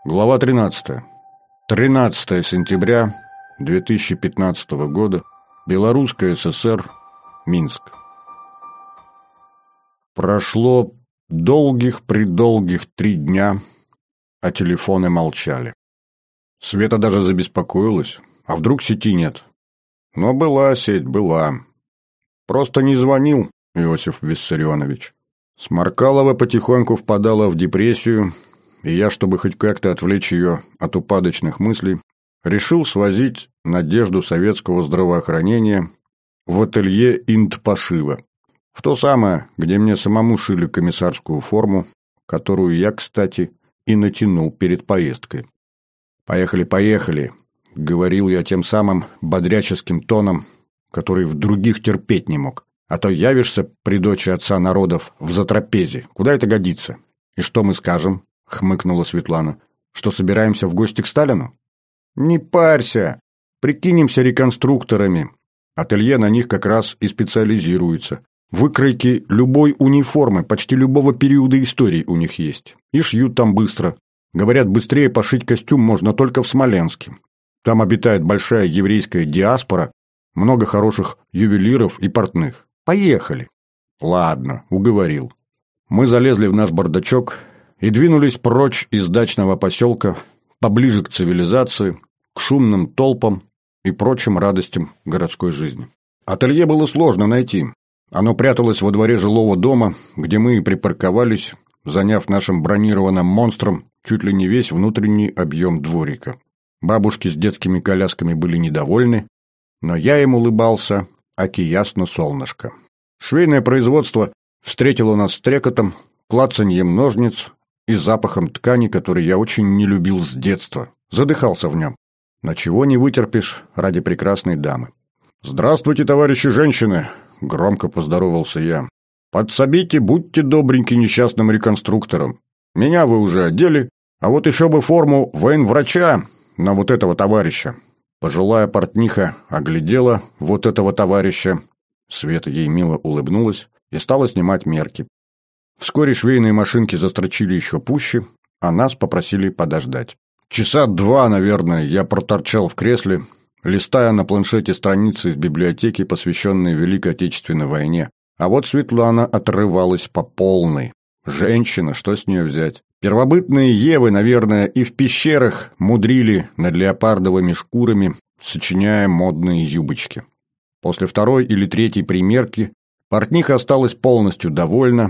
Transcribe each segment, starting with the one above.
Глава 13. 13 сентября 2015 года. Белорусская ССР. Минск. Прошло долгих-предолгих 3 дня, а телефоны молчали. Света даже забеспокоилась. А вдруг сети нет? Но была сеть, была. Просто не звонил Иосиф Виссарионович. Сморкалова потихоньку впадала в депрессию, и я, чтобы хоть как-то отвлечь ее от упадочных мыслей, решил свозить надежду советского здравоохранения в ателье интпошива. В то самое, где мне самому шили комиссарскую форму, которую я, кстати, и натянул перед поездкой. «Поехали, поехали», — говорил я тем самым бодряческим тоном, который в других терпеть не мог. «А то явишься при дочи отца народов в затрапезе. Куда это годится? И что мы скажем?» — хмыкнула Светлана. «Что собираемся в гости к Сталину?» «Не парься. Прикинемся реконструкторами. Ателье на них как раз и специализируется. Выкройки любой униформы, почти любого периода истории у них есть. И шьют там быстро. Говорят, быстрее пошить костюм можно только в Смоленске. Там обитает большая еврейская диаспора, много хороших ювелиров и портных. Поехали». «Ладно, уговорил». Мы залезли в наш бардачок и двинулись прочь из дачного поселка, поближе к цивилизации, к шумным толпам и прочим радостям городской жизни. Ателье было сложно найти. Оно пряталось во дворе жилого дома, где мы и припарковались, заняв нашим бронированным монстром чуть ли не весь внутренний объем дворика. Бабушки с детскими колясками были недовольны, но я им улыбался, аки ясно солнышко. Швейное производство встретило нас стрекотом, клацаньем ножниц и запахом ткани, который я очень не любил с детства. Задыхался в нем. Но чего не вытерпишь ради прекрасной дамы. «Здравствуйте, товарищи женщины!» — громко поздоровался я. «Подсобите, будьте добреньки несчастным реконструктором. Меня вы уже одели, а вот еще бы форму военврача на вот этого товарища». Пожилая портниха оглядела вот этого товарища. Света ей мило улыбнулась и стала снимать мерки. Вскоре швейные машинки застрочили еще пуще, а нас попросили подождать. Часа 2, наверное, я проторчал в кресле, листая на планшете страницы из библиотеки, посвященные Великой Отечественной войне. А вот Светлана отрывалась по полной. Женщина, что с нее взять? Первобытные Евы, наверное, и в пещерах мудрили над леопардовыми шкурами, сочиняя модные юбочки. После 2-й или 3-й примерки портниха осталась полностью довольна,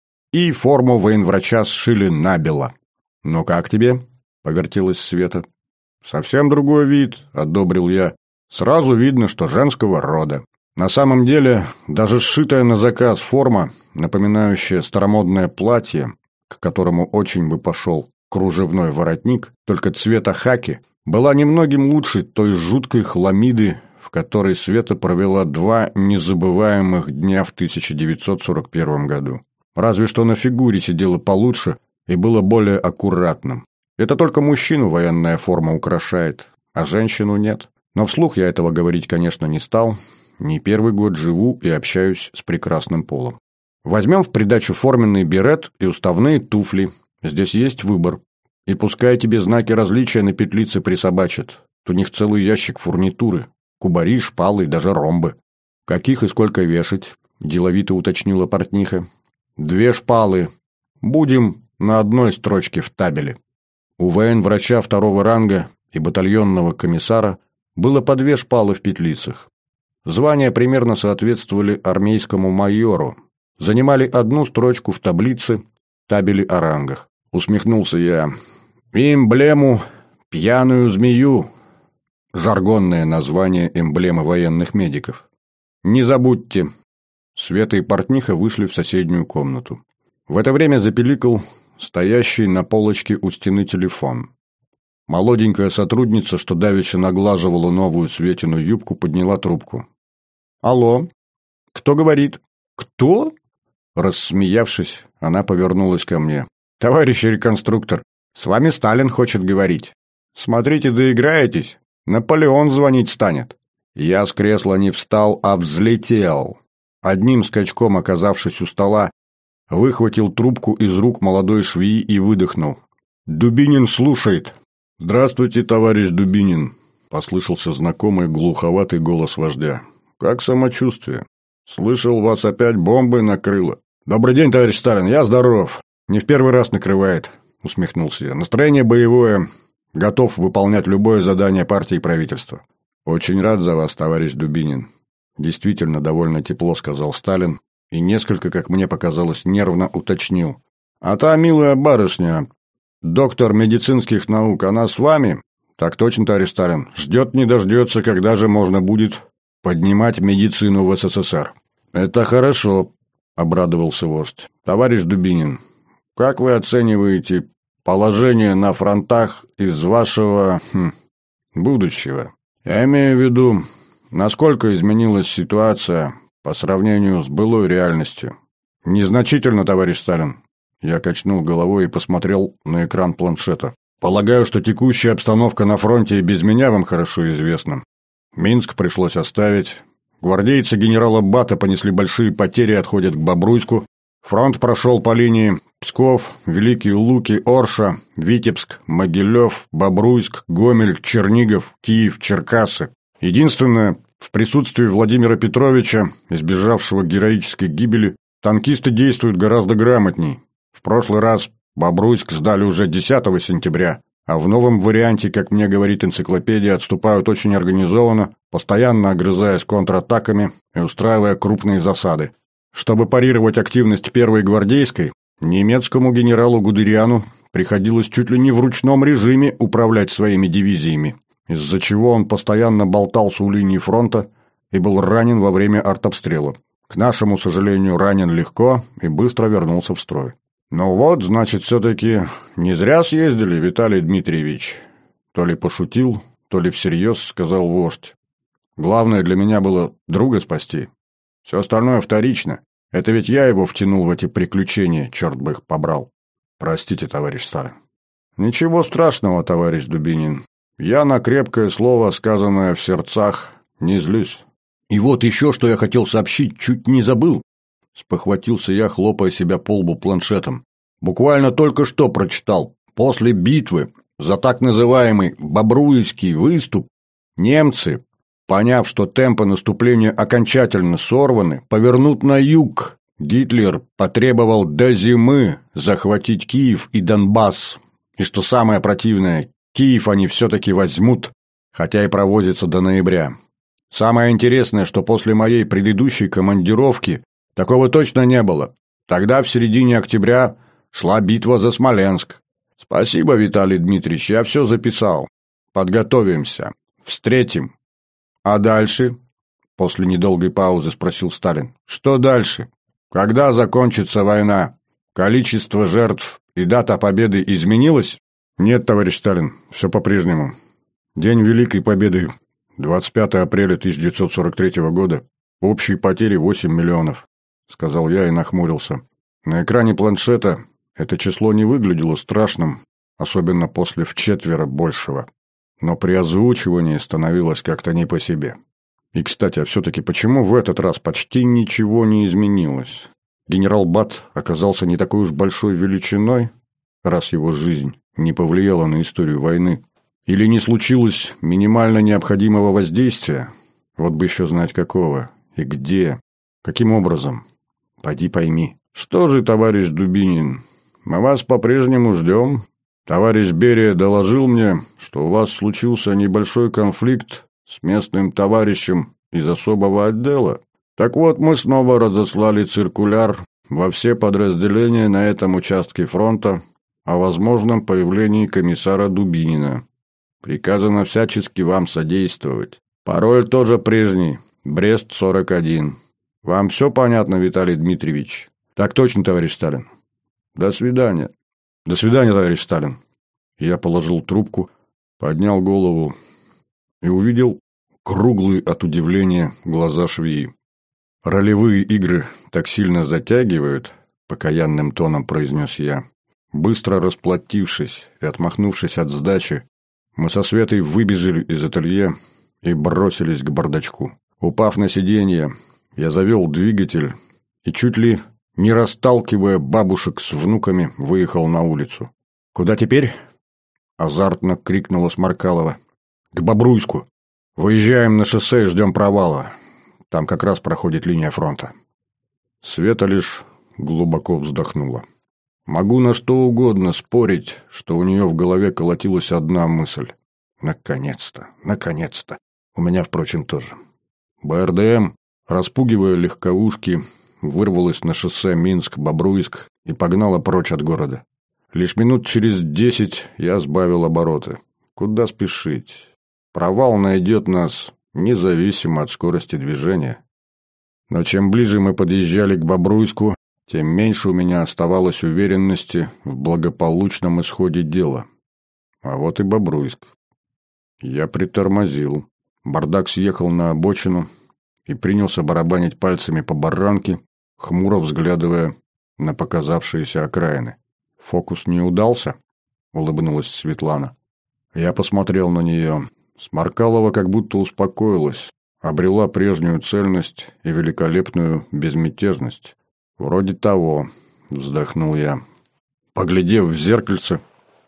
и форму военврача сшили набело. «Ну как тебе?» — повертелась Света. «Совсем другой вид», — одобрил я. «Сразу видно, что женского рода». На самом деле, даже сшитая на заказ форма, напоминающая старомодное платье, к которому очень бы пошел кружевной воротник, только цвета хаки, была немногим лучше той жуткой хламиды, в которой Света провела 2 незабываемых дня в 1941 году. Разве что на фигуре сидела получше и было более аккуратным. Это только мужчину военная форма украшает, а женщину нет. Но вслух я этого говорить, конечно, не стал. Не первый год живу и общаюсь с прекрасным полом. Возьмем в придачу форменный берет и уставные туфли. Здесь есть выбор. И пускай тебе знаки различия на петлице присобачат. У них целый ящик фурнитуры. Кубари, шпалы и даже ромбы. «Каких и сколько вешать?» – деловито уточнила портниха. 2 шпалы. Будем на одной строчке в табеле». У военврача 2-го ранга и батальонного комиссара было по 2 шпалы в петлицах. Звания примерно соответствовали армейскому майору. Занимали 1 строчку в таблице, табели о рангах. Усмехнулся я. И эмблему «Пьяную змею». Жаргонное название эмблемы военных медиков. «Не забудьте». Света и портниха вышли в соседнюю комнату. В это время запиликал стоящий на полочке у стены телефон. Молоденькая сотрудница, что давеча наглаживала новую Светину юбку, подняла трубку. «Алло? Кто говорит?» «Кто?» Рассмеявшись, она повернулась ко мне. «Товарищ реконструктор, с вами Сталин хочет говорить. Смотрите, доиграетесь, Наполеон звонить станет». Я с кресла не встал, а взлетел. Одним скачком, оказавшись у стола, выхватил трубку из рук молодой швеи и выдохнул. Дубинин слушает». «Здравствуйте, товарищ Дубинин», — послышался знакомый глуховатый голос вождя. «Как самочувствие? Слышал, вас опять бомбой накрыло». «Добрый день, товарищ Сталин, я здоров. Не в первый раз накрывает», — усмехнулся я. «Настроение боевое, готов выполнять любое задание партии и правительства». «Очень рад за вас, товарищ Дубинин», — действительно довольно тепло сказал Сталин и несколько, как мне показалось, нервно уточнил. «А та милая барышня, доктор медицинских наук, она с вами?» «Так точно, товарищ Сталин. Ждет не дождется, когда же можно будет поднимать медицину в СССР». «Это хорошо», — обрадовался вождь. «Товарищ Дубинин, как вы оцениваете положение на фронтах из вашего будущего? Я имею в виду, насколько изменилась ситуация по сравнению с былой реальностью?» «Незначительно, товарищ Сталин». Я качнул головой и посмотрел на экран планшета. «Полагаю, что текущая обстановка на фронте и без меня вам хорошо известна. Минск пришлось оставить. Гвардейцы генерала Бата понесли большие потери и отходят к Бобруйску. Фронт прошел по линии Псков, Великие Луки, Орша, Витебск, Могилев, Бобруйск, Гомель, Чернигов, Киев, Черкассы. Единственное, в присутствии Владимира Петровича, избежавшего героической гибели, танкисты действуют гораздо грамотней. В прошлый раз Бобруйск сдали уже 10 сентября, а в новом варианте, как мне говорит энциклопедия, отступают очень организованно, постоянно огрызаясь контратаками и устраивая крупные засады. Чтобы парировать активность первой гвардейской, немецкому генералу Гудериану приходилось чуть ли не в ручном режиме управлять своими дивизиями, из-за чего он постоянно болтался у линии фронта и был ранен во время артобстрела. К нашему сожалению, ранен легко и быстро вернулся в строй. «Ну вот, значит, все-таки не зря съездили, Виталий Дмитриевич». То ли пошутил, то ли всерьез сказал вождь. «Главное для меня было друга спасти. Все остальное вторично. Это ведь я его втянул в эти приключения, черт бы их побрал. Простите, товарищ Сталин». «Ничего страшного, товарищ Дубинин. Я на крепкое слово, сказанное в сердцах, не злюсь». «И вот еще, что я хотел сообщить, чуть не забыл». Спохватился я, хлопая себя по лбу планшетом. Буквально только что прочитал. После битвы за так называемый Бобруйский выступ немцы, поняв, что темпы наступления окончательно сорваны, повернут на юг. Гитлер потребовал до зимы захватить Киев и Донбасс. И что самое противное, Киев они все-таки возьмут, хотя и провозятся до ноября. Самое интересное, что после моей предыдущей командировки такого точно не было. Тогда, в середине октября, шла битва за Смоленск. Спасибо, Виталий Дмитриевич, я все записал. Подготовимся. Встретим. А дальше? После недолгой паузы спросил Сталин. Что дальше? Когда закончится война? Количество жертв и дата победы изменилось? Нет, товарищ Сталин, все по-прежнему. День Великой Победы, 25 апреля 1943 года. Общие потери 8 миллионов. — сказал я и нахмурился. На экране планшета это число не выглядело страшным, особенно после вчетверо большего. Но при озвучивании становилось как-то не по себе. И, кстати, а все-таки почему в этот раз почти ничего не изменилось? Генерал Бат оказался не такой уж большой величиной, раз его жизнь не повлияла на историю войны. Или не случилось минимально необходимого воздействия? Вот бы еще знать какого. И где? Каким образом? Поди пойми. Что же, товарищ Дубинин, мы вас по-прежнему ждем. Товарищ Берия доложил мне, что у вас случился небольшой конфликт с местным товарищем из особого отдела. Так вот, мы снова разослали циркуляр во все подразделения на этом участке фронта о возможном появлении комиссара Дубинина. Приказано всячески вам содействовать. Пароль тоже прежний. Брест-41. Вам все понятно, Виталий Дмитриевич? Так точно, товарищ Сталин. До свидания. До свидания, товарищ Сталин. Я положил трубку, поднял голову и увидел круглые от удивления глаза швеи. «Ролевые игры так сильно затягивают», — покаянным тоном произнес я. Быстро расплатившись и отмахнувшись от сдачи, мы со Светой выбежали из ателье и бросились к бардачку. Упав на сиденье, я завел двигатель и, чуть ли не расталкивая бабушек с внуками, выехал на улицу. «Куда теперь?» азартно крикнула Сморкалова. «К Бобруйску! Выезжаем на шоссе и ждем провала. Там как раз проходит линия фронта». Света лишь глубоко вздохнула. Могу на что угодно спорить, что у нее в голове колотилась одна мысль. Наконец-то, наконец-то. У меня, впрочем, тоже. БРДМ, распугивая легковушки, вырвалась на шоссе Минск-Бобруйск и погнала прочь от города. Лишь минут через 10 я сбавил обороты. Куда спешить? Провал найдет нас независимо от скорости движения. Но чем ближе мы подъезжали к Бобруйску, тем меньше у меня оставалось уверенности в благополучном исходе дела. А вот и Бобруйск. Я притормозил. Бардак съехал на обочину и принялся барабанить пальцами по баранке, хмуро взглядывая на показавшиеся окраины. «Фокус не удался?» — улыбнулась Светлана. Я посмотрел на нее. Сморкалова как будто успокоилась, обрела прежнюю цельность и великолепную безмятежность. «Вроде того», — вздохнул я. Поглядев в зеркальце,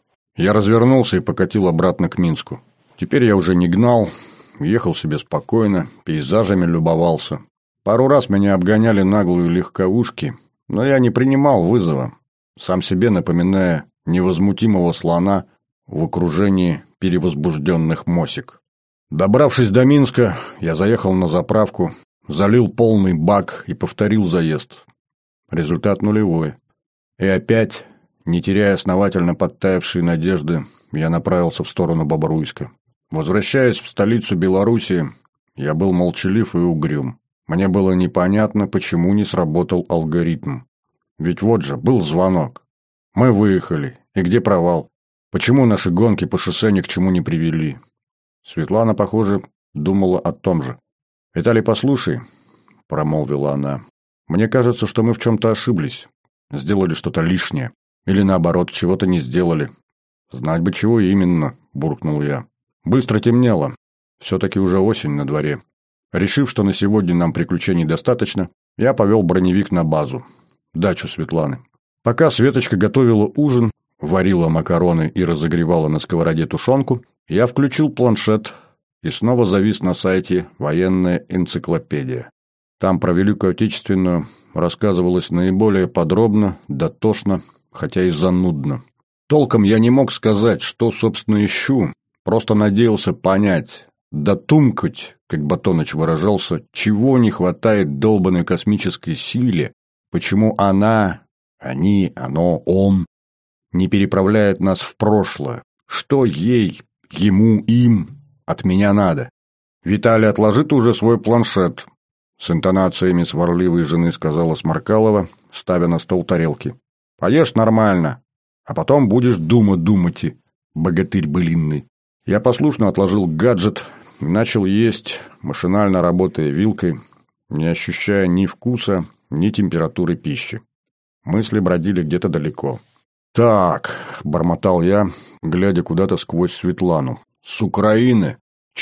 я развернулся и покатил обратно к Минску. Теперь я уже не гнал, ехал себе спокойно, пейзажами любовался. Пару раз меня обгоняли наглые легковушки, но я не принимал вызова, сам себе напоминая невозмутимого слона в окружении перевозбужденных мосик. Добравшись до Минска, я заехал на заправку, залил полный бак и повторил заезд. Результат нулевой. И опять, не теряя основательно подтаявшие надежды, я направился в сторону Бобруйска. Возвращаясь в столицу Белоруссии, я был молчалив и угрюм. Мне было непонятно, почему не сработал алгоритм. Ведь вот же, был звонок. Мы выехали. И где провал? Почему наши гонки по шоссе ни к чему не привели? Светлана, похоже, думала о том же. «Виталий, послушай», — промолвила она, — «мне кажется, что мы в чем-то ошиблись. Сделали что-то лишнее. Или наоборот, чего-то не сделали». «Знать бы, чего именно», — буркнул я. Быстро темнело. Все-таки уже осень на дворе. Решив, что на сегодня нам приключений достаточно, я повел броневик на базу. Дачу Светланы. Пока Светочка готовила ужин, варила макароны и разогревала на сковороде тушенку, я включил планшет и снова завис на сайте «Военная энциклопедия». Там про Великую Отечественную рассказывалось наиболее подробно, дотошно, хотя и занудно. Толком я не мог сказать, что, собственно, ищу, просто надеялся понять, дотумкать, как Батоныч выражался, чего не хватает долбанной космической силе, почему она, они, оно, он не переправляет нас в прошлое, что ей, ему, им от меня надо. «Виталий, отложи ты уже свой планшет», — с интонациями сварливой жены сказала Сморкалова, ставя на стол тарелки. «Поешь нормально, а потом будешь думать, богатырь былинный». Я послушно отложил гаджет и начал есть, машинально работая вилкой, не ощущая ни вкуса, ни температуры пищи. Мысли бродили где-то далеко. «Так», — бормотал я, глядя куда-то сквозь Светлану, — «с Украины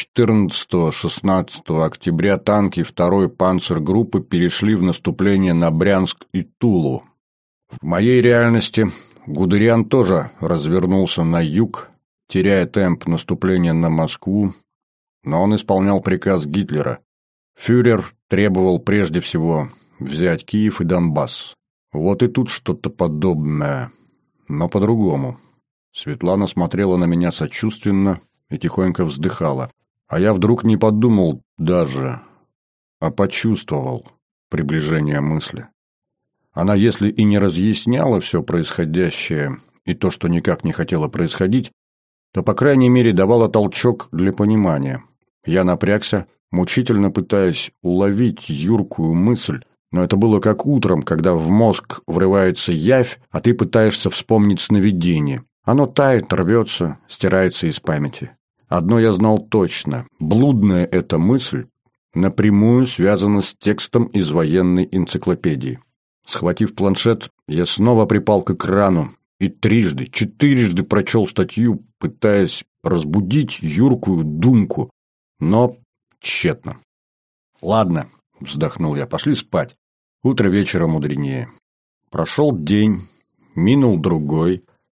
14-16 октября танки 2-й панцергруппы перешли в наступление на Брянск и Тулу. В моей реальности Гудериан тоже развернулся на юг, теряя темп наступления на Москву, но он исполнял приказ Гитлера. Фюрер требовал прежде всего взять Киев и Донбасс. Вот и тут что-то подобное, но по-другому». Светлана смотрела на меня сочувственно и тихонько вздыхала. А я вдруг не подумал даже, а почувствовал приближение мысли. Она, если и не разъясняла все происходящее и то, что никак не хотело происходить, то, по крайней мере, давала толчок для понимания. Я напрягся, мучительно пытаясь уловить юркую мысль, но это было как утром, когда в мозг врывается явь, а ты пытаешься вспомнить сновидение. Оно тает, рвется, стирается из памяти. Одно я знал точно. Блудная эта мысль напрямую связана с текстом из военной энциклопедии. Схватив планшет, я снова припал к экрану и четырежды прочел статью, пытаясь разбудить юркую думку, но тщетно. «Ладно», — вздохнул я, — «пошли спать. Утро вечера мудренее». Прошел день, минул другой,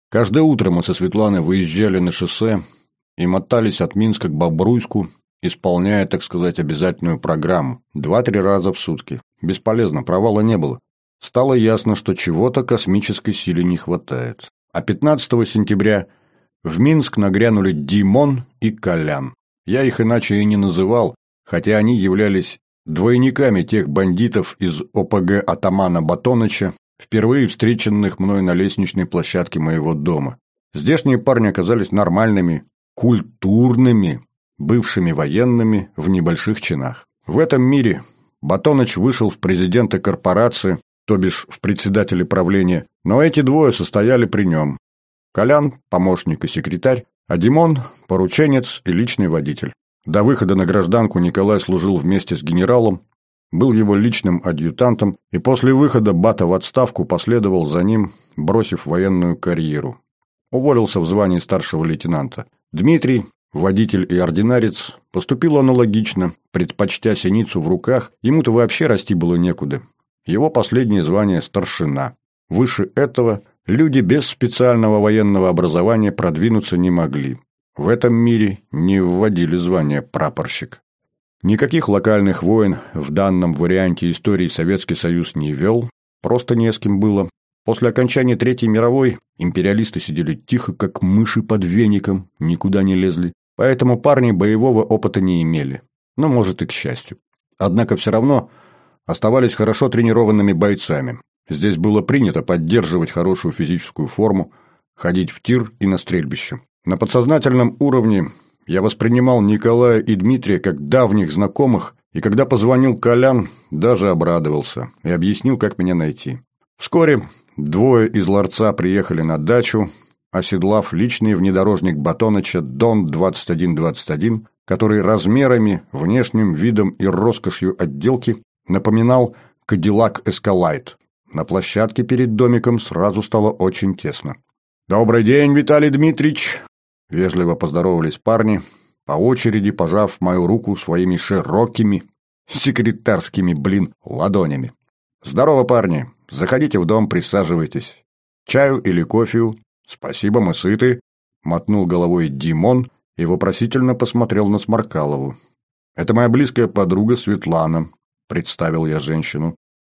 Каждое утро мы со Светланой выезжали на шоссе и мотались от Минска к Бобруйску, исполняя, так сказать, обязательную программу. 2-3 раза в сутки. Бесполезно, провала не было. Стало ясно, что чего-то космической силе не хватает. А 15 сентября в Минск нагрянули Димон и Колян. Я их иначе и не называл, хотя они являлись двойниками тех бандитов из ОПГ атамана Батоныча, впервые встреченных мной на лестничной площадке моего дома. Здешние парни оказались нормальными, культурными, бывшими военными в небольших чинах. В этом мире Батоныч вышел в президенты корпорации, то бишь в председателе правления, но эти двое состояли при нем. Колян – помощник и секретарь, а Димон – порученец и личный водитель. До выхода на гражданку Николай служил вместе с генералом, был его личным адъютантом, и после выхода Бата в отставку последовал за ним, бросив военную карьеру. Уволился в звании старшего лейтенанта. Дмитрий, водитель и ординарец, поступил аналогично, предпочтя синицу в руках, ему-то вообще расти было некуда. Его последнее звание – старшина. Выше этого люди без специального военного образования продвинуться не могли. В этом мире не вводили звание прапорщик. Никаких локальных войн в данном варианте истории Советский Союз не вел, просто не с кем было. После окончания Третьей мировой империалисты сидели тихо, как мыши под веником, никуда не лезли, поэтому парни боевого опыта не имели, но, может, и к счастью. Однако все равно оставались хорошо тренированными бойцами. Здесь было принято поддерживать хорошую физическую форму, ходить в тир и на стрельбище. На подсознательном уровне я воспринимал Николая и Дмитрия как давних знакомых, и когда позвонил Колян, даже обрадовался и объяснил, как меня найти. Вскоре двое из ларца приехали на дачу, оседлав личный внедорожник Батоныча Дон-2121, который размерами, внешним видом и роскошью отделки напоминал Cadillac Escalade. На площадке перед домиком сразу стало очень тесно. «Добрый день, Виталий Дмитриевич!» Вежливо поздоровались парни, по очереди пожав мою руку своими широкими, секретарскими, ладонями. «Здорово, парни! Заходите в дом, присаживайтесь. Чаю или кофею? Спасибо, мы сыты!» Мотнул головой Димон и вопросительно посмотрел на Сморкалову. «Это моя близкая подруга Светлана», — представил я женщину.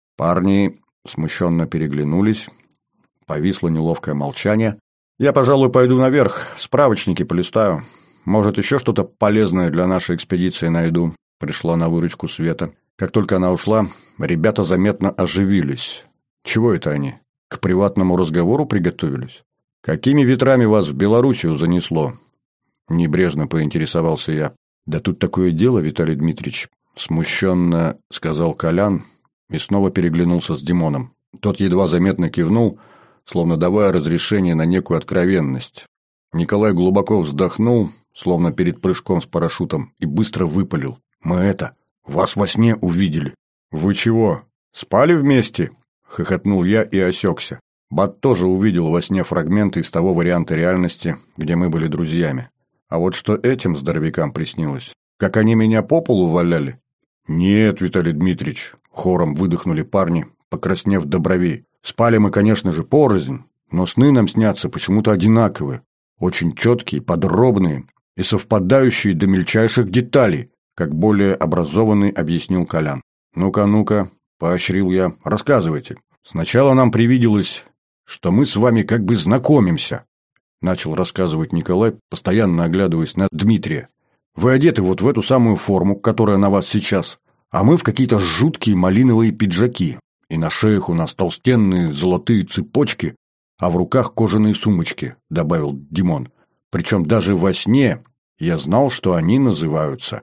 Парни смущенно переглянулись. Повисло неловкое молчание. «Я, пожалуй, пойду наверх, справочники полистаю. Может, еще что-то полезное для нашей экспедиции найду», — пришла на выручку Света. Как только она ушла, ребята заметно оживились. «Чего это они? К приватному разговору приготовились? Какими ветрами вас в Белоруссию занесло?» Небрежно поинтересовался я. «Да тут такое дело, Виталий Дмитриевич», — смущенно сказал Колян и снова переглянулся с Димоном. Тот едва заметно кивнул, словно давая разрешение на некую откровенность. Николай глубоко вздохнул, словно перед прыжком с парашютом, и быстро выпалил. «Мы вас во сне увидели». «Вы чего, спали вместе?» — хохотнул я и осекся. Бат тоже увидел во сне фрагменты из того варианта реальности, где мы были друзьями. А вот что этим здоровякам приснилось? Как они меня по полу валяли? «Нет, Виталий Дмитриевич», — хором выдохнули парни, покраснев до бровей. «Спали мы, конечно же, порознь, но сны нам снятся почему-то одинаковые, очень четкие, подробные и совпадающие до мельчайших деталей», как более образованный объяснил Колян. «Ну-ка», — поощрил я, — «рассказывайте. Сначала нам привиделось, что мы с вами как бы знакомимся», — начал рассказывать Николай, постоянно оглядываясь на Дмитрия. «Вы одеты вот в эту самую форму, которая на вас сейчас, а мы в какие-то жуткие малиновые пиджаки, и на шеях у нас толстенные золотые цепочки, а в руках кожаные сумочки», — добавил Димон. «Причем даже во сне я знал, что они называются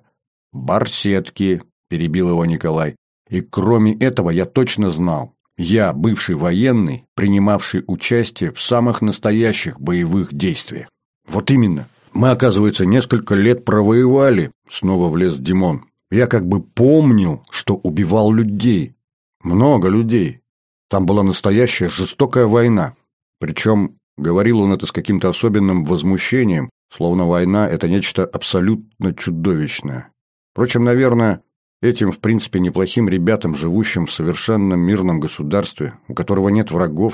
барсетки», — перебил его Николай. «И кроме этого я точно знал, я, бывший военный, принимавший участие в самых настоящих боевых действиях». «Вот именно. Мы, оказывается, несколько лет провоевали», — снова влез Димон. «Я как бы помнил, что убивал людей. Много людей. Там была настоящая жестокая война. Причем говорил он это с каким-то особенным возмущением, словно война – это нечто абсолютно чудовищное. Впрочем, наверное, этим, в принципе, неплохим ребятам, живущим в совершенно мирном государстве, у которого нет врагов,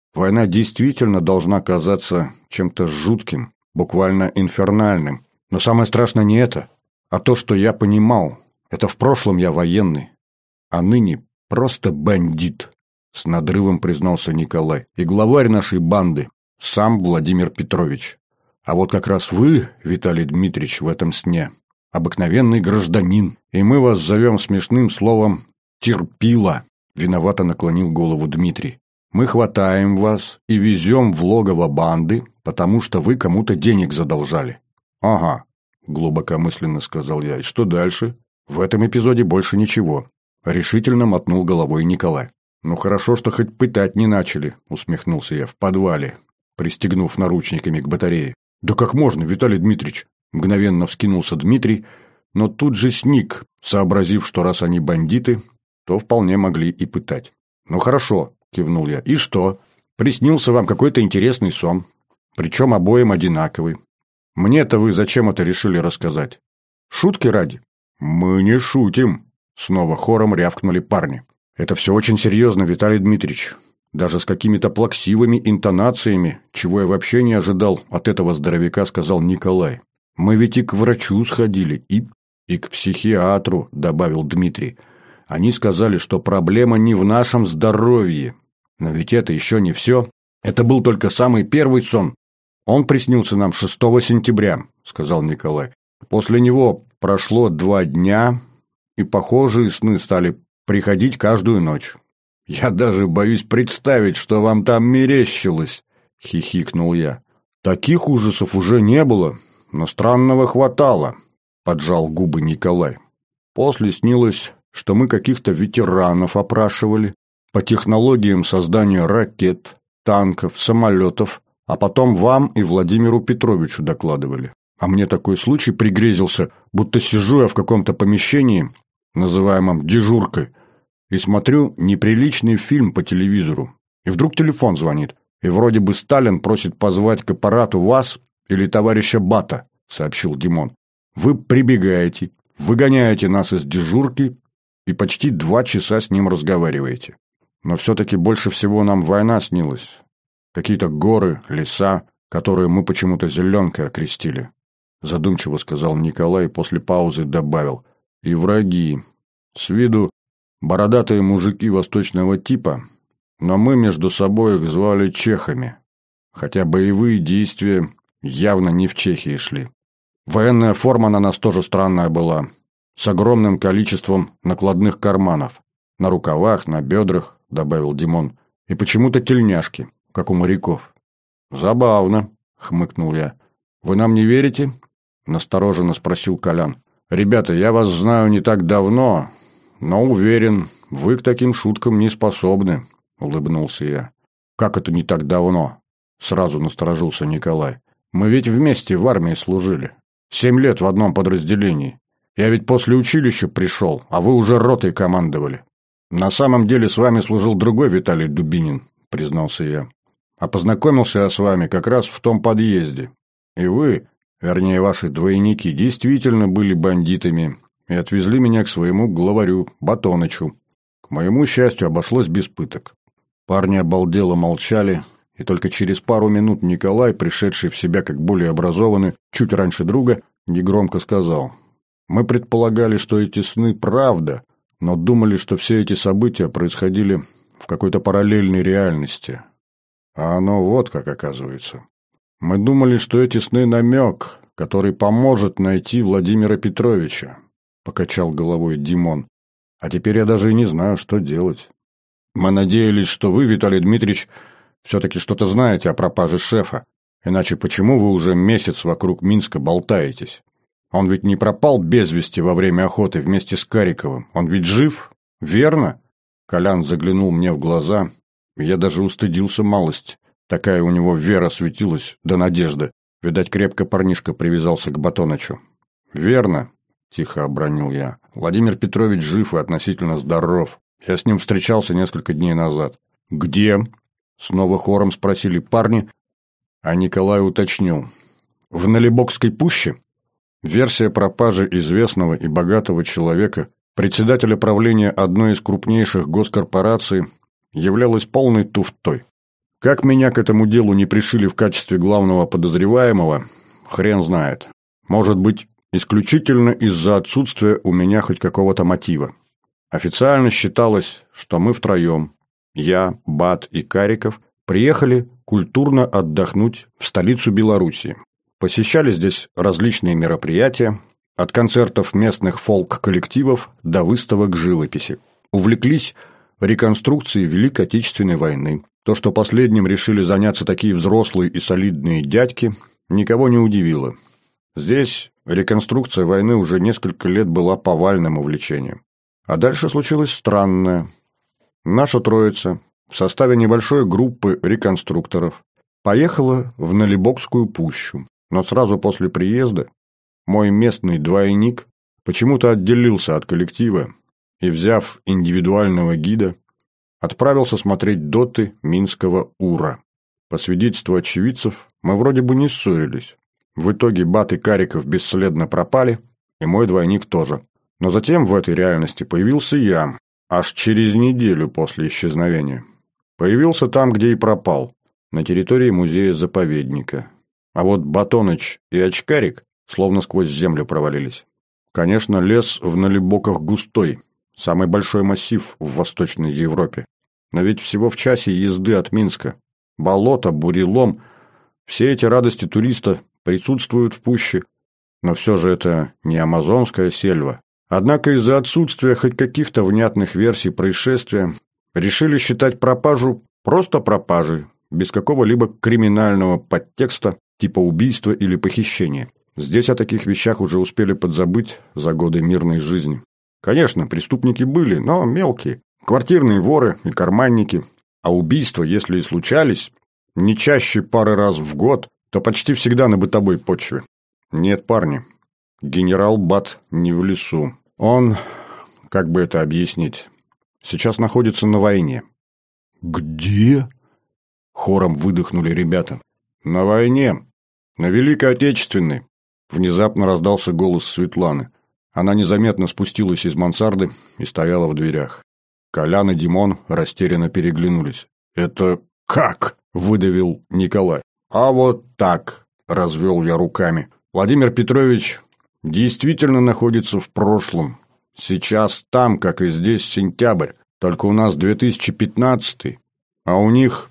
Война действительно должна казаться чем-то жутким, буквально инфернальным. Но самое страшное не это, а то, что я понимал. Это в прошлом я военный, а ныне просто бандит, с надрывом признался Николай. И главарь нашей банды – сам Владимир Петрович. А вот как раз вы, Виталий Дмитриевич, в этом сне – обыкновенный гражданин, и мы вас зовем смешным словом «терпила», – виновато наклонил голову Дмитрий. Мы хватаем вас и везем в логово банды, потому что вы кому-то денег задолжали. Ага, глубокомысленно сказал я. И что дальше? В этом эпизоде больше ничего. Решительно мотнул головой Николай. Ну хорошо, что хоть пытать не начали, усмехнулся я, в подвале, пристегнув наручниками к батарее. Да как можно, Виталий Дмитриевич? Мгновенно вскинулся Дмитрий, но тут же сник, сообразив, что раз они бандиты, то вполне могли и пытать. Ну хорошо, кивнул я. И что? Приснился вам какой-то интересный сон. Причем обоим одинаковый. Мне-то вы зачем это решили рассказать? Шутки ради? Мы не шутим. Снова хором рявкнули парни. Это все очень серьезно, Виталий Дмитриевич. Даже с какими-то плаксивыми интонациями, чего я вообще не ожидал от этого здоровяка, сказал Николай. Мы ведь и к врачу сходили, и к психиатру, добавил Дмитрий. Они сказали, что проблема не в нашем здоровье. Но ведь это еще не все. Это был только самый первый сон. Он приснился нам 6 сентября, сказал Николай. После него прошло 2 дня, и похожие сны стали приходить каждую ночь. Я даже боюсь представить, что вам там мерещилось, хихикнул я. Таких ужасов уже не было, но странного хватало, поджал губы Николай. После снилось, что мы каких-то ветеранов опрашивали по технологиям создания ракет, танков, самолетов, а потом вам и Владимиру Петровичу докладывали. А мне такой случай пригрезился, будто сижу я в каком-то помещении, называемом дежуркой, и смотрю неприличный фильм по телевизору. И вдруг телефон звонит, и вроде бы Сталин просит позвать к аппарату вас или товарища Бата, сообщил Димон. Вы прибегаете, выгоняете нас из дежурки и почти 2 часа с ним разговариваете. Но все-таки больше всего нам война снилась. Какие-то горы, леса, которые мы почему-то зеленкой окрестили. Задумчиво сказал Николай и после паузы добавил. И враги. С виду бородатые мужики восточного типа, но мы между собой их звали чехами. Хотя боевые действия явно не в Чехии шли. Военная форма на нас тоже странная была, с огромным количеством накладных карманов. На рукавах, на бедрах, добавил Димон, и почему-то тельняшки, как у моряков. Забавно, хмыкнул я. Вы нам не верите? Настороженно спросил Колян. Ребята, я вас знаю не так давно, но уверен, вы к таким шуткам не способны, улыбнулся я. Как это не так давно? Сразу насторожился Николай. Мы ведь вместе в армии служили. 7 лет в одном подразделении. Я ведь после училища пришел, а вы уже ротой командовали. На самом деле с вами служил другой Виталий Дубинин, признался я. А познакомился я с вами как раз в том подъезде. И вы, вернее ваши двойники, действительно были бандитами и отвезли меня к своему главарю, Батонычу. К моему счастью, обошлось без пыток. Парни обалдело молчали, и только через пару минут Николай, пришедший в себя как более образованный, чуть раньше друга, негромко сказал. Мы предполагали, что эти сны правда, но думали, что все эти события происходили в какой-то параллельной реальности. А оно вот как оказывается. Мы думали, что эти сны намек, который поможет найти Владимира Петровича, покачал головой Димон. А теперь я даже и не знаю, что делать. Мы надеялись, что вы, Виталий Дмитриевич, все-таки что-то знаете о пропаже шефа. Иначе почему вы уже месяц вокруг Минска болтаетесь? Он ведь не пропал без вести во время охоты вместе с Кариковым. Он ведь жив, верно? Колян заглянул мне в глаза, и я даже устыдился малость. Такая у него вера светилась, да надежда. Видать, крепко парнишка привязался к Батонычу. «Верно», – тихо обронил я. «Владимир Петрович жив и относительно здоров. Я с ним встречался несколько дней назад». «Где?» – снова хором спросили парни, а Николай уточнил. «В Налибокской пуще?» Версия пропажи известного и богатого человека, председателя правления одной из крупнейших госкорпораций, являлась полной туфтой. Как меня к этому делу не пришили в качестве главного подозреваемого, хрен знает. Может быть, исключительно из-за отсутствия у меня хоть какого-то мотива. Официально считалось, что мы втроем, я, Бат и Кариков, приехали культурно отдохнуть в столицу Белоруссии. Посещали здесь различные мероприятия, от концертов местных фолк-коллективов до выставок живописи. Увлеклись реконструкцией Великой Отечественной войны. То, что последним решили заняться такие взрослые и солидные дядьки, никого не удивило. Здесь реконструкция войны уже несколько лет была повальным увлечением. А дальше случилось странное. Наша троица в составе небольшой группы реконструкторов поехала в Налибокскую пущу, но сразу после приезда мой местный двойник почему-то отделился от коллектива и, взяв индивидуального гида, отправился смотреть доты Минского Ура. По свидетельству очевидцев, мы вроде бы не ссорились. В итоге Бат и Кариков бесследно пропали, и мой двойник тоже. Но затем в этой реальности появился я, аж через неделю после исчезновения. Появился там, где и пропал, на территории музея-заповедника. А вот Батоныч и Очкарик словно сквозь землю провалились. Конечно, лес в Налибоках густой, самый большой массив в Восточной Европе. Но ведь всего в часе езды от Минска. Болото, бурелом – все эти радости туриста присутствуют в пуще. Но все же это не амазонская сельва. Однако из-за отсутствия хоть каких-то внятных версий происшествия решили считать пропажу просто пропажей, без какого-либо криминального подтекста типа убийства или похищения. Здесь о таких вещах уже успели подзабыть за годы мирной жизни. Конечно, преступники были, но мелкие. Квартирные воры и карманники. А убийства, если и случались, не чаще пары раз в год, то почти всегда на бытовой почве. Нет, парни, генерал Бат не в лесу. Он, как бы это объяснить, сейчас находится на войне. «Где?» — хором выдохнули ребята. «На войне. На Великой Отечественной». Внезапно раздался голос Светланы. Она незаметно спустилась из мансарды и стояла в дверях. Колян и Димон растерянно переглянулись. «Это как?» – выдавил Николай. «А вот так», – развел я руками. «Владимир Петрович действительно находится в прошлом. Сейчас там, как и здесь, сентябрь. Только у нас 2015, а у них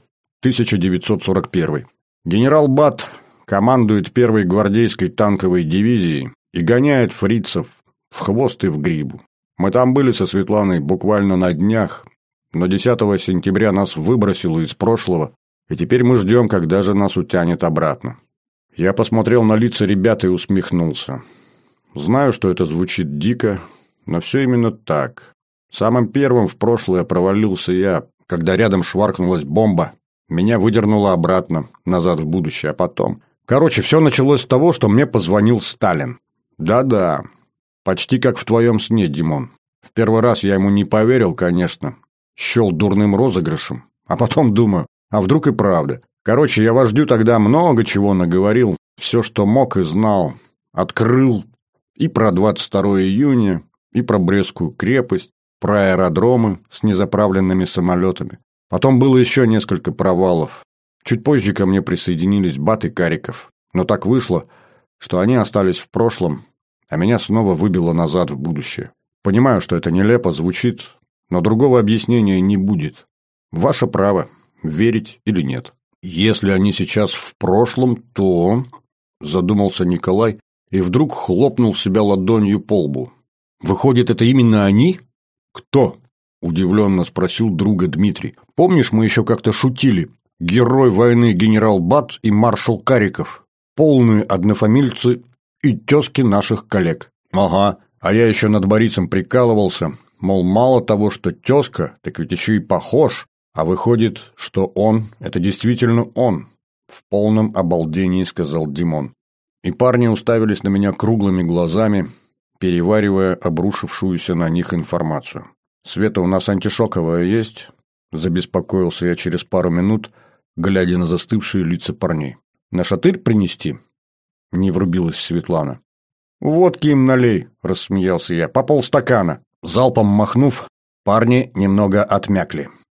1941. Генерал Бат командует первой гвардейской танковой дивизией и гоняет фрицев в хвост и в грибу. Мы там были со Светланой буквально на днях, но 10 сентября нас выбросило из прошлого, и теперь мы ждем, когда же нас утянет обратно». Я посмотрел на лица ребят и усмехнулся. Знаю, что это звучит дико, но все именно так. Самым первым в прошлое провалился я, когда рядом шваркнулась бомба. Меня выдернуло обратно, назад в будущее, а потом... Короче, все началось с того, что мне позвонил Сталин. Да-да, почти как в твоем сне, Димон. В первый раз я ему не поверил, конечно. Счел дурным розыгрышем. А потом думаю, а вдруг и правда. Короче, я вождю тогда много чего наговорил. Все, что мог и знал. Открыл и про 22 июня, и про Брестскую крепость, про аэродромы с незаправленными самолетами. Потом было еще несколько провалов. Чуть позже ко мне присоединились Бат и Кариков. Но так вышло, что они остались в прошлом, а меня снова выбило назад в будущее. Понимаю, что это нелепо звучит, но другого объяснения не будет. Ваше право, верить или нет. Если они сейчас в прошлом, то... Задумался Николай и вдруг хлопнул себя ладонью по лбу. Выходит, это именно они? Кто? Удивленно спросил друга Дмитрий. Помнишь, мы еще как-то шутили? Герой войны генерал Бат и маршал Кариков. Полные однофамильцы и тезки наших коллег. Ага, а я еще над Борисом прикалывался. Мол, мало того, что тезка, так ведь еще и похож. А выходит, что он – это действительно он. В полном обалдении сказал Димон. И парни уставились на меня круглыми глазами, переваривая обрушившуюся на них информацию. «Света, у нас антишоковая есть?» – забеспокоился я через пару минут, глядя на застывшие лица парней. «На шатырь принести?» – не врубилась Светлана. «Водки им налей!» – рассмеялся я. «По полстакана!» Залпом махнув, парни немного отмякли.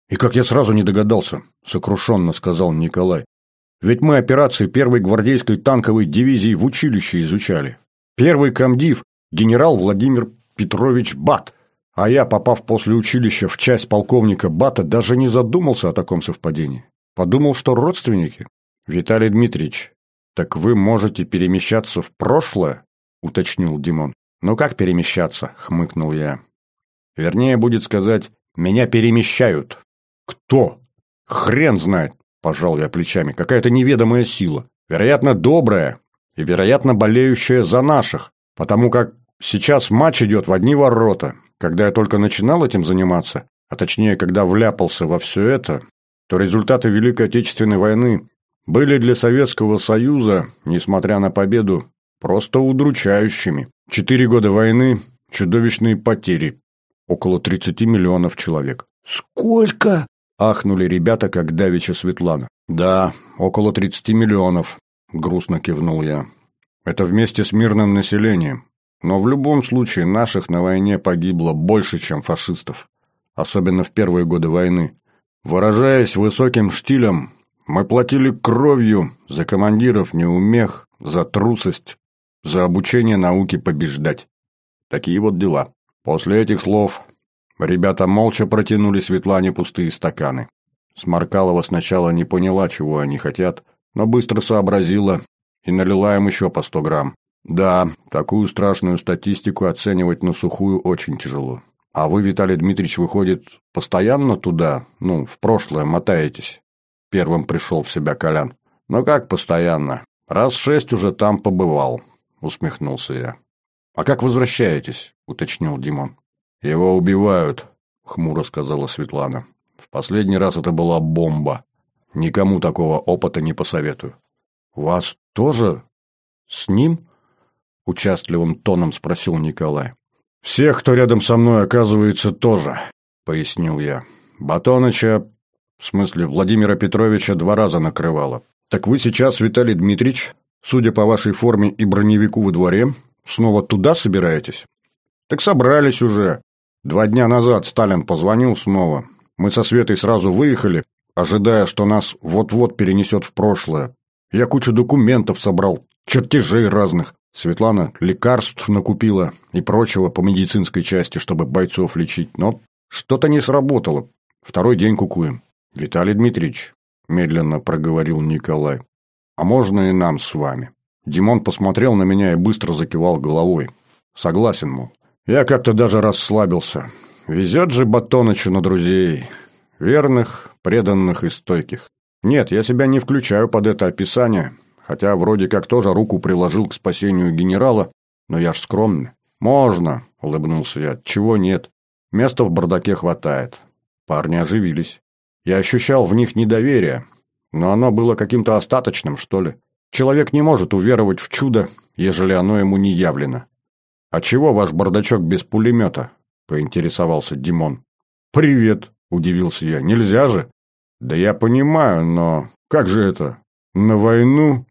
«И как я сразу не догадался», — сокрушенно сказал Николай. «Ведь мы операции первой гвардейской танковой дивизии в училище изучали. Первый комдив — генерал Владимир Петрович Бат. А я, попав после училища в часть полковника Бата, даже не задумался о таком совпадении. Подумал, что родственники. Виталий Дмитриевич, так вы можете перемещаться в прошлое?» — уточнил Димон. «Ну как перемещаться?» — хмыкнул я. «Вернее, будет сказать, меня перемещают». «Кто?» «Хрен знает», — пожал я плечами. «Какая-то неведомая сила. Вероятно, добрая и, вероятно, болеющая за наших. Потому как сейчас матч идет в одни ворота. Когда я только начинал этим заниматься, а точнее, когда вляпался во все это, то результаты Великой Отечественной войны были для Советского Союза, несмотря на победу, просто удручающими. 4 года войны, чудовищные потери. Около 30 миллионов человек». «Сколько?» — ахнули ребята, как давеча Светлана. «Да, около 30 миллионов», — грустно кивнул я. «Это вместе с мирным населением. Но в любом случае наших на войне погибло больше, чем фашистов. Особенно в первые годы войны. Выражаясь высоким штилем, мы платили кровью за командиров неумех, за трусость, за обучение науке побеждать. Такие вот дела». После этих слов ребята молча протянули Светлане пустые стаканы. Сморкалова сначала не поняла, чего они хотят, но быстро сообразила и налила им еще по 100 грамм. Да, такую страшную статистику оценивать на сухую очень тяжело. А вы, Виталий Дмитриевич, выходит, постоянно туда, в прошлое мотаетесь? Первым пришел в себя Колян. Ну как постоянно? Раз 6 уже там побывал, усмехнулся я. А как возвращаетесь? Уточнил Димон. Его убивают, хмуро сказала Светлана. В последний раз это была бомба. Никому такого опыта не посоветую. Вас тоже с ним? Участливым тоном спросил Николай. Всех, кто рядом со мной, оказывается, тоже, пояснил я. Батоныча, в смысле Владимира Петровича, 2 раза накрывало. Так вы сейчас, Виталий Дмитриевич, судя по вашей форме и броневику во дворе, снова туда собираетесь? Так собрались уже. 2 дня назад Сталин позвонил снова. Мы со Светой сразу выехали, ожидая, что нас вот-вот перенесет в прошлое. Я кучу документов собрал, чертежей разных. Светлана лекарств накупила и прочего по медицинской части, чтобы бойцов лечить. Но что-то не сработало. 2-й день кукуем. Виталий Дмитриевич, медленно проговорил Николай, а можно и нам с вами? Димон посмотрел на меня и быстро закивал головой. Согласен, мол. Я как-то даже расслабился. Везет же Батонычу на друзей. Верных, преданных и стойких. Нет, я себя не включаю под это описание, хотя вроде как тоже руку приложил к спасению генерала, но я ж скромный. Можно, улыбнулся я, чего нет. Места в бардаке хватает. Парни оживились. Я ощущал в них недоверие, но оно было каким-то остаточным, что ли. Человек не может уверовать в чудо, ежели оно ему не явлено. «А чего ваш бардачок без пулемета?» – поинтересовался Димон. «Привет!» – удивился я. «Нельзя же?» «Да я понимаю, но как же это? На войну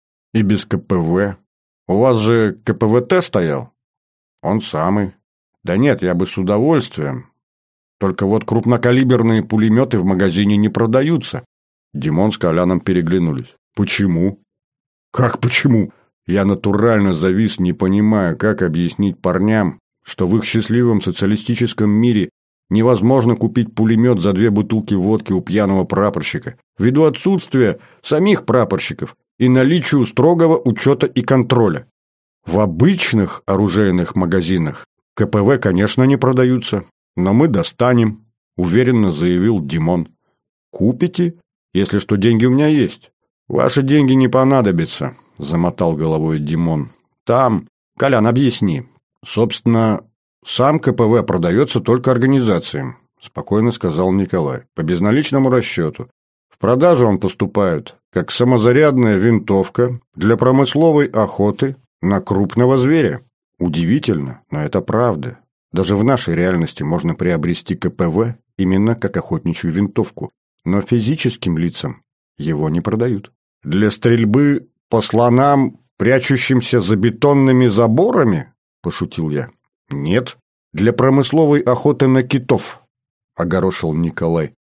и без КПВ? У вас же КПВТ стоял?» «Он самый». «Да нет, я бы с удовольствием. Только вот крупнокалиберные пулеметы в магазине не продаются». Димон с Коляном переглянулись. «Почему?» «Как почему?» Я натурально завис, не понимая, как объяснить парням, что в их счастливом социалистическом мире невозможно купить пулемет за 2 бутылки водки у пьяного прапорщика, ввиду отсутствия самих прапорщиков и наличию строгого учета и контроля. В обычных оружейных магазинах КПВ, конечно, не продаются, но мы достанем, уверенно заявил Димон. Купите? Если что, деньги у меня есть. Ваши деньги не понадобятся, замотал головой Димон. Там, Колян, объясни. Собственно, сам КПВ продается только организациям, спокойно сказал Николай, по безналичному расчету. В продажу он поступает как самозарядная винтовка для промысловой охоты на крупного зверя. Удивительно, но это правда. Даже в нашей реальности можно приобрести КПВ именно как охотничью винтовку, но физическим лицам его не продают. Для стрельбы по слонам, прячущимся за бетонными заборами, пошутил я. Нет, для промысловой охоты на китов, огорошил Николай.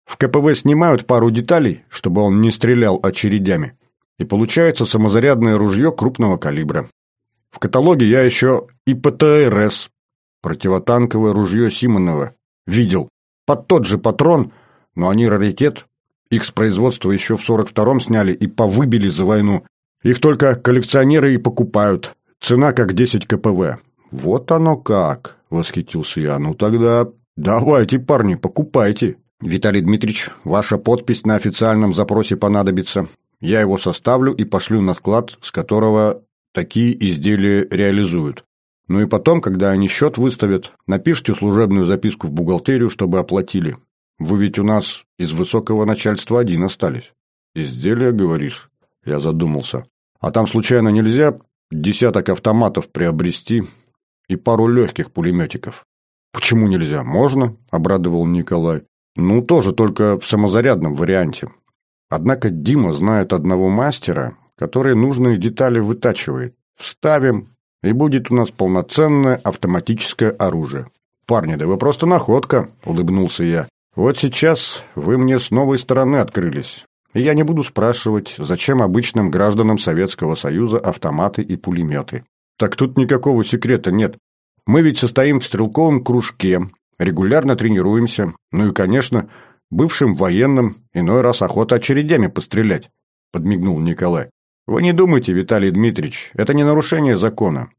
В КПВ снимают пару деталей, чтобы он не стрелял очередями, и получается самозарядное ружье крупного калибра. В каталоге я еще и ПТРС, противотанковое ружье Симонова, видел. Под тот же патрон, но они раритет. Их с производства еще в 42-м сняли и повыбили за войну. Их только коллекционеры и покупают. Цена как 10 КПВ. Вот оно как, восхитился я. Ну тогда давайте, парни, покупайте. Виталий Дмитриевич, ваша подпись на официальном запросе понадобится. Я его составлю и пошлю на склад, с которого такие изделия реализуют. Ну и потом, когда они счет выставят, напишите служебную записку в бухгалтерию, чтобы оплатили. Вы ведь у нас из высокого начальства один остались. Изделия, говоришь? Я задумался. А там случайно нельзя десяток автоматов приобрести и пару легких пулеметиков? Почему нельзя? Можно, обрадовал Николай. Ну, тоже только в самозарядном варианте. Однако Дима знает одного мастера, который нужные детали вытачивает. Вставим, и будет у нас полноценное автоматическое оружие. Парни, да вы просто находка, улыбнулся я. Вот сейчас вы мне с новой стороны открылись. И я не буду спрашивать, зачем обычным гражданам Советского Союза автоматы и пулеметы. Так тут никакого секрета нет. Мы ведь состоим в стрелковом кружке, регулярно тренируемся, ну и, конечно, бывшим военным иной раз охота очередями пострелять, подмигнул Николай. Вы не думайте, Виталий Дмитриевич, это не нарушение закона.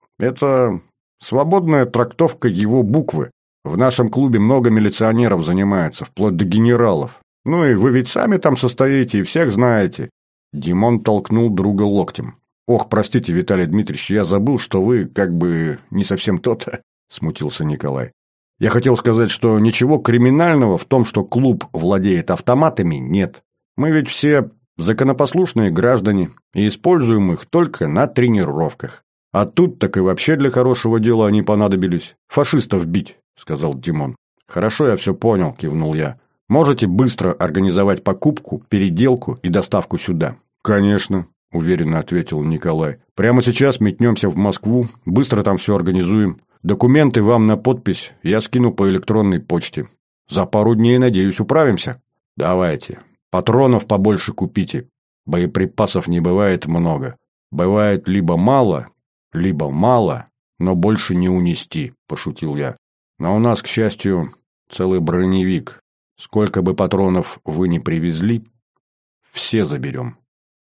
Это свободная трактовка его буквы. В нашем клубе много милиционеров занимается, вплоть до генералов. Ну и вы ведь сами там состоите и всех знаете. Димон толкнул друга локтем. Ох, простите, Виталий Дмитриевич, я забыл, что вы как бы не совсем тот, смутился Николай. Я хотел сказать, что ничего криминального в том, что клуб владеет автоматами, нет. Мы ведь все законопослушные граждане и используем их только на тренировках. А тут так и вообще для хорошего дела они понадобились. Фашистов бить, сказал Димон. Хорошо, я все понял, кивнул я. Можете быстро организовать покупку, переделку и доставку сюда? Конечно, уверенно ответил Николай. Прямо сейчас метнемся в Москву, быстро там все организуем. Документы вам на подпись я скину по электронной почте. За пару дней, надеюсь, управимся? Давайте. Патронов побольше купите. Боеприпасов не бывает много. Бывает либо мало, но больше не унести, пошутил я. Но у нас, к счастью, целый броневик. Сколько бы патронов вы ни привезли, все заберем.